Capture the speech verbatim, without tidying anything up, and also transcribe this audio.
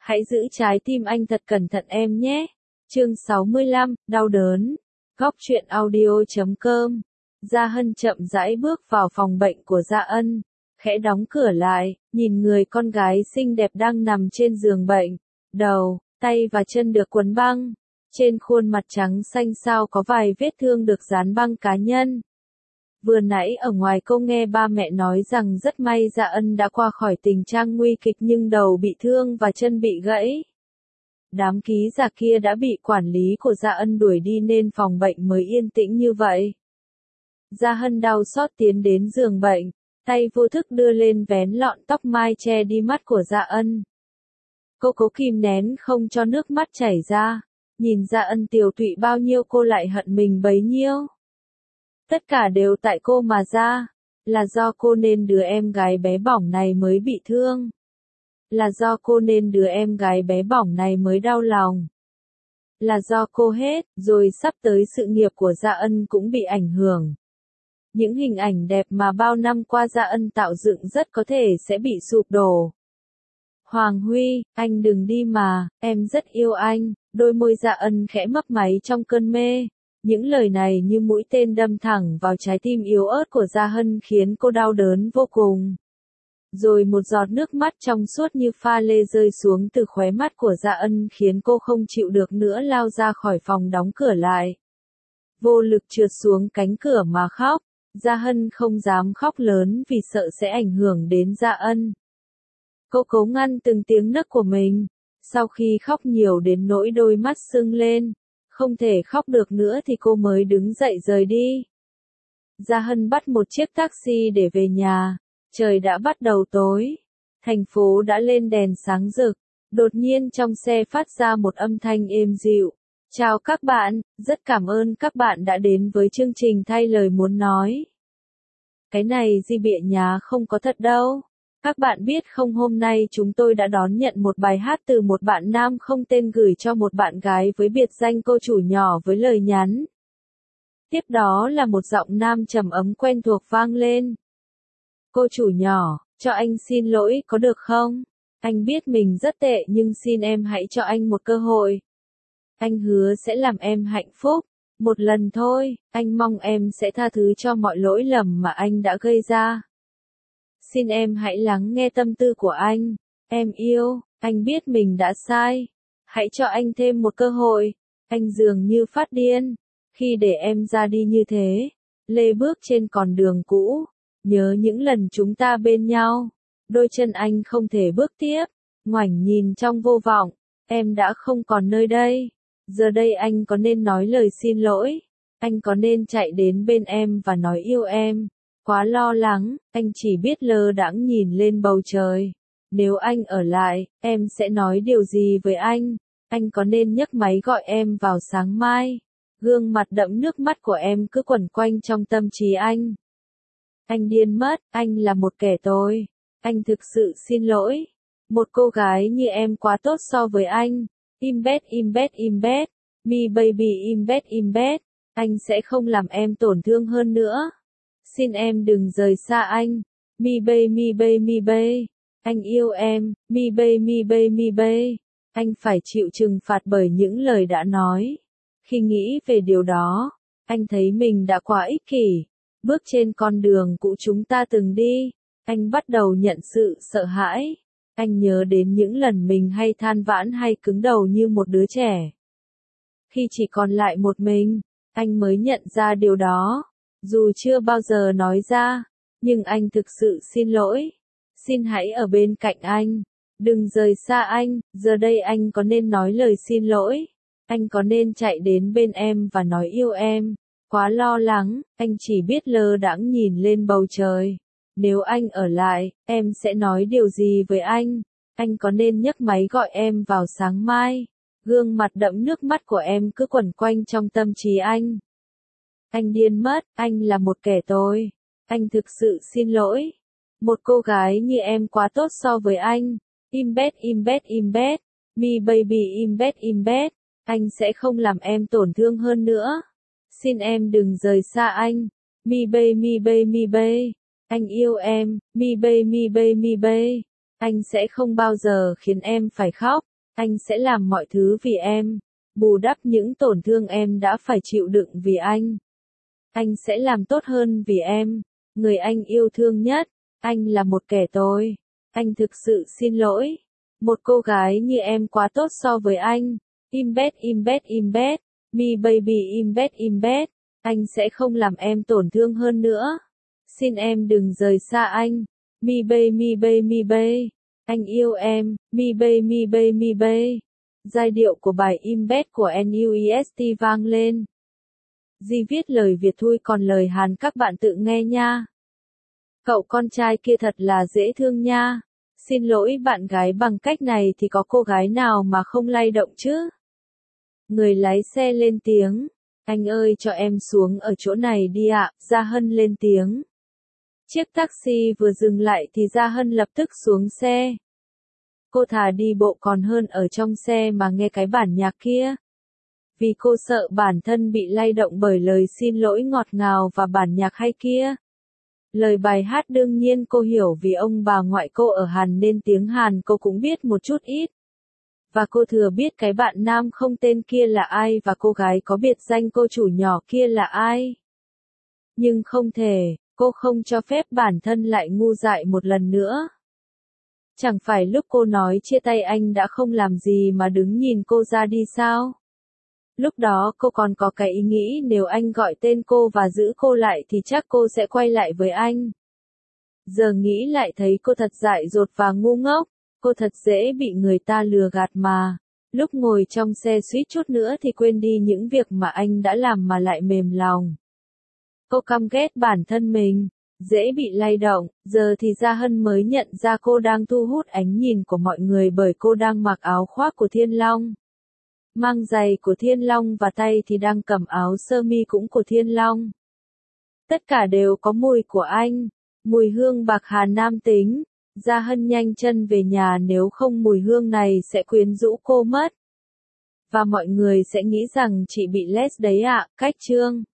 Hãy giữ trái tim anh thật cẩn thận em nhé. Chương sáu mươi lăm, đau đớn. Góc truyện audio chấm com. Gia Hân chậm rãi bước vào phòng bệnh của Gia Ân, khẽ đóng cửa lại, nhìn người con gái xinh đẹp đang nằm trên giường bệnh. Đầu, tay và chân được quấn băng. Trên khuôn mặt trắng xanh xao có vài vết thương được dán băng cá nhân. Vừa nãy ở ngoài cô nghe ba mẹ nói rằng rất may Gia Ân đã qua khỏi tình trạng nguy kịch nhưng đầu bị thương và chân bị gãy. Đám ký giả kia đã bị quản lý của Gia Ân đuổi đi nên phòng bệnh mới yên tĩnh như vậy. Gia Hân đau xót tiến đến giường bệnh, tay vô thức đưa lên vén lọn tóc mai che đi mắt của Gia Ân. Cô cố kìm nén không cho nước mắt chảy ra, nhìn Gia Ân tiều tụy bao nhiêu cô lại hận mình bấy nhiêu. Tất cả đều tại cô mà ra, là do cô nên đứa em gái bé bỏng này mới bị thương. Là do cô nên đứa em gái bé bỏng này mới đau lòng. Là do cô hết, rồi sắp tới sự nghiệp của Gia Ân cũng bị ảnh hưởng. Những hình ảnh đẹp mà bao năm qua Gia Ân tạo dựng rất có thể sẽ bị sụp đổ. Hoàng Huy, anh đừng đi mà, em rất yêu anh, đôi môi Gia Ân khẽ mấp máy trong cơn mê. Những lời này như mũi tên đâm thẳng vào trái tim yếu ớt của Gia Hân khiến cô đau đớn vô cùng. Rồi một giọt nước mắt trong suốt như pha lê rơi xuống từ khóe mắt của Gia Ân khiến cô không chịu được nữa lao ra khỏi phòng đóng cửa lại. Vô lực trượt xuống cánh cửa mà khóc, Gia Hân không dám khóc lớn vì sợ sẽ ảnh hưởng đến Gia Ân. Cô cố ngăn từng tiếng nấc của mình, sau khi khóc nhiều đến nỗi đôi mắt sưng lên, không thể khóc được nữa thì cô mới đứng dậy rời đi. Gia Hân bắt một chiếc taxi để về nhà. Trời đã bắt đầu tối, thành phố đã lên đèn sáng rực, đột nhiên trong xe phát ra một âm thanh êm dịu. Chào các bạn, rất cảm ơn các bạn đã đến với chương trình Thay Lời Muốn Nói. Cái này di bịa nhá không có thật đâu. Các bạn biết không, hôm nay chúng tôi đã đón nhận một bài hát từ một bạn nam không tên gửi cho một bạn gái với biệt danh cô chủ nhỏ với lời nhắn. Tiếp đó là một giọng nam trầm ấm quen thuộc vang lên. Cô chủ nhỏ, cho anh xin lỗi có được không? Anh biết mình rất tệ nhưng xin em hãy cho anh một cơ hội. Anh hứa sẽ làm em hạnh phúc. Một lần thôi, anh mong em sẽ tha thứ cho mọi lỗi lầm mà anh đã gây ra. Xin em hãy lắng nghe tâm tư của anh. Em yêu, anh biết mình đã sai. Hãy cho anh thêm một cơ hội. Anh dường như phát điên khi để em ra đi như thế, lê bước trên con đường cũ. Nhớ những lần chúng ta bên nhau, đôi chân anh không thể bước tiếp, ngoảnh nhìn trong vô vọng, em đã không còn nơi đây. Giờ đây anh có nên nói lời xin lỗi? Anh có nên chạy đến bên em và nói yêu em? Quá lo lắng, anh chỉ biết lơ đãng nhìn lên bầu trời. Nếu anh ở lại, em sẽ nói điều gì với anh? Anh có nên nhấc máy gọi em vào sáng mai? Gương mặt đẫm nước mắt của em cứ quẩn quanh trong tâm trí anh. Anh điên mất, anh là một kẻ tồi. Anh thực sự xin lỗi. Một cô gái như em quá tốt so với anh. Im bét, im bét, im bét. Me baby, im bét, im bét. Anh sẽ không làm em tổn thương hơn nữa. Xin em đừng rời xa anh. Me bay, me bay, me bay. Anh yêu em. Me bay, me bay, me bay. Anh phải chịu trừng phạt bởi những lời đã nói. Khi nghĩ về điều đó, anh thấy mình đã quá ích kỷ. Bước trên con đường cũ chúng ta từng đi, anh bắt đầu nhận sự sợ hãi. Anh nhớ đến những lần mình hay than vãn hay cứng đầu như một đứa trẻ. Khi chỉ còn lại một mình, anh mới nhận ra điều đó. Dù chưa bao giờ nói ra, nhưng anh thực sự xin lỗi. Xin hãy ở bên cạnh anh. Đừng rời xa anh. Giờ đây anh có nên nói lời xin lỗi? Anh có nên chạy đến bên em và nói yêu em? Quá lo lắng, anh chỉ biết lơ đãng nhìn lên bầu trời. Nếu anh ở lại, em sẽ nói điều gì với anh? Anh có nên nhấc máy gọi em vào sáng mai? Gương mặt đẫm nước mắt của em cứ quẩn quanh trong tâm trí anh. Anh điên mất, anh là một kẻ tồi. Anh thực sự xin lỗi. Một cô gái như em quá tốt so với anh. Im bét, im bét, im bét. Me baby, im bét, im bét. Anh sẽ không làm em tổn thương hơn nữa. Xin em đừng rời xa anh. Me bay, me bay, me bay. Anh yêu em. Me bay, me bay, me bay. Anh sẽ không bao giờ khiến em phải khóc. Anh sẽ làm mọi thứ vì em, bù đắp những tổn thương em đã phải chịu đựng vì anh. Anh sẽ làm tốt hơn vì em, người anh yêu thương nhất. Anh là một kẻ tồi. Anh thực sự xin lỗi. Một cô gái như em quá tốt so với anh. Im bét im bét im bét. Me baby im bét im bét. Anh sẽ không làm em tổn thương hơn nữa. Xin em đừng rời xa anh. Me bay me bay me bay. Anh yêu em. Me bay me bay me bay. Giai điệu của bài Im bét của en u ét tê vang lên. Di viết lời Việt thui còn lời Hàn các bạn tự nghe nha. Cậu con trai kia thật là dễ thương nha. Xin lỗi bạn gái bằng cách này thì có cô gái nào mà không lay động chứ? Người lái xe lên tiếng. Anh ơi cho em xuống ở chỗ này đi ạ, Gia Hân lên tiếng. Chiếc taxi vừa dừng lại thì Gia Hân lập tức xuống xe. Cô thà đi bộ còn hơn ở trong xe mà nghe cái bản nhạc kia. Vì cô sợ bản thân bị lay động bởi lời xin lỗi ngọt ngào và bản nhạc hay kia. Lời bài hát đương nhiên cô hiểu vì ông bà ngoại cô ở Hàn nên tiếng Hàn cô cũng biết một chút ít. Và cô thừa biết cái bạn nam không tên kia là ai và cô gái có biệt danh cô chủ nhỏ kia là ai. Nhưng không thể, cô không cho phép bản thân lại ngu dại một lần nữa. Chẳng phải lúc cô nói chia tay anh đã không làm gì mà đứng nhìn cô ra đi sao? Lúc đó cô còn có cái ý nghĩ nếu anh gọi tên cô và giữ cô lại thì chắc cô sẽ quay lại với anh. Giờ nghĩ lại thấy cô thật dại dột và ngu ngốc, cô thật dễ bị người ta lừa gạt mà. Lúc ngồi trong xe suýt chút nữa thì quên đi những việc mà anh đã làm mà lại mềm lòng. Cô căm ghét bản thân mình, dễ bị lay động, giờ thì Gia Hân mới nhận ra cô đang thu hút ánh nhìn của mọi người bởi cô đang mặc áo khoác của Thiên Long. Mang giày của Thiên Long và tay thì đang cầm áo sơ mi cũng của Thiên Long. Tất cả đều có mùi của anh, mùi hương bạc hà nam tính. Gia Hân nhanh chân về nhà nếu không mùi hương này sẽ quyến rũ cô mất. Và mọi người sẽ nghĩ rằng chị bị less đấy ạ, cách chương.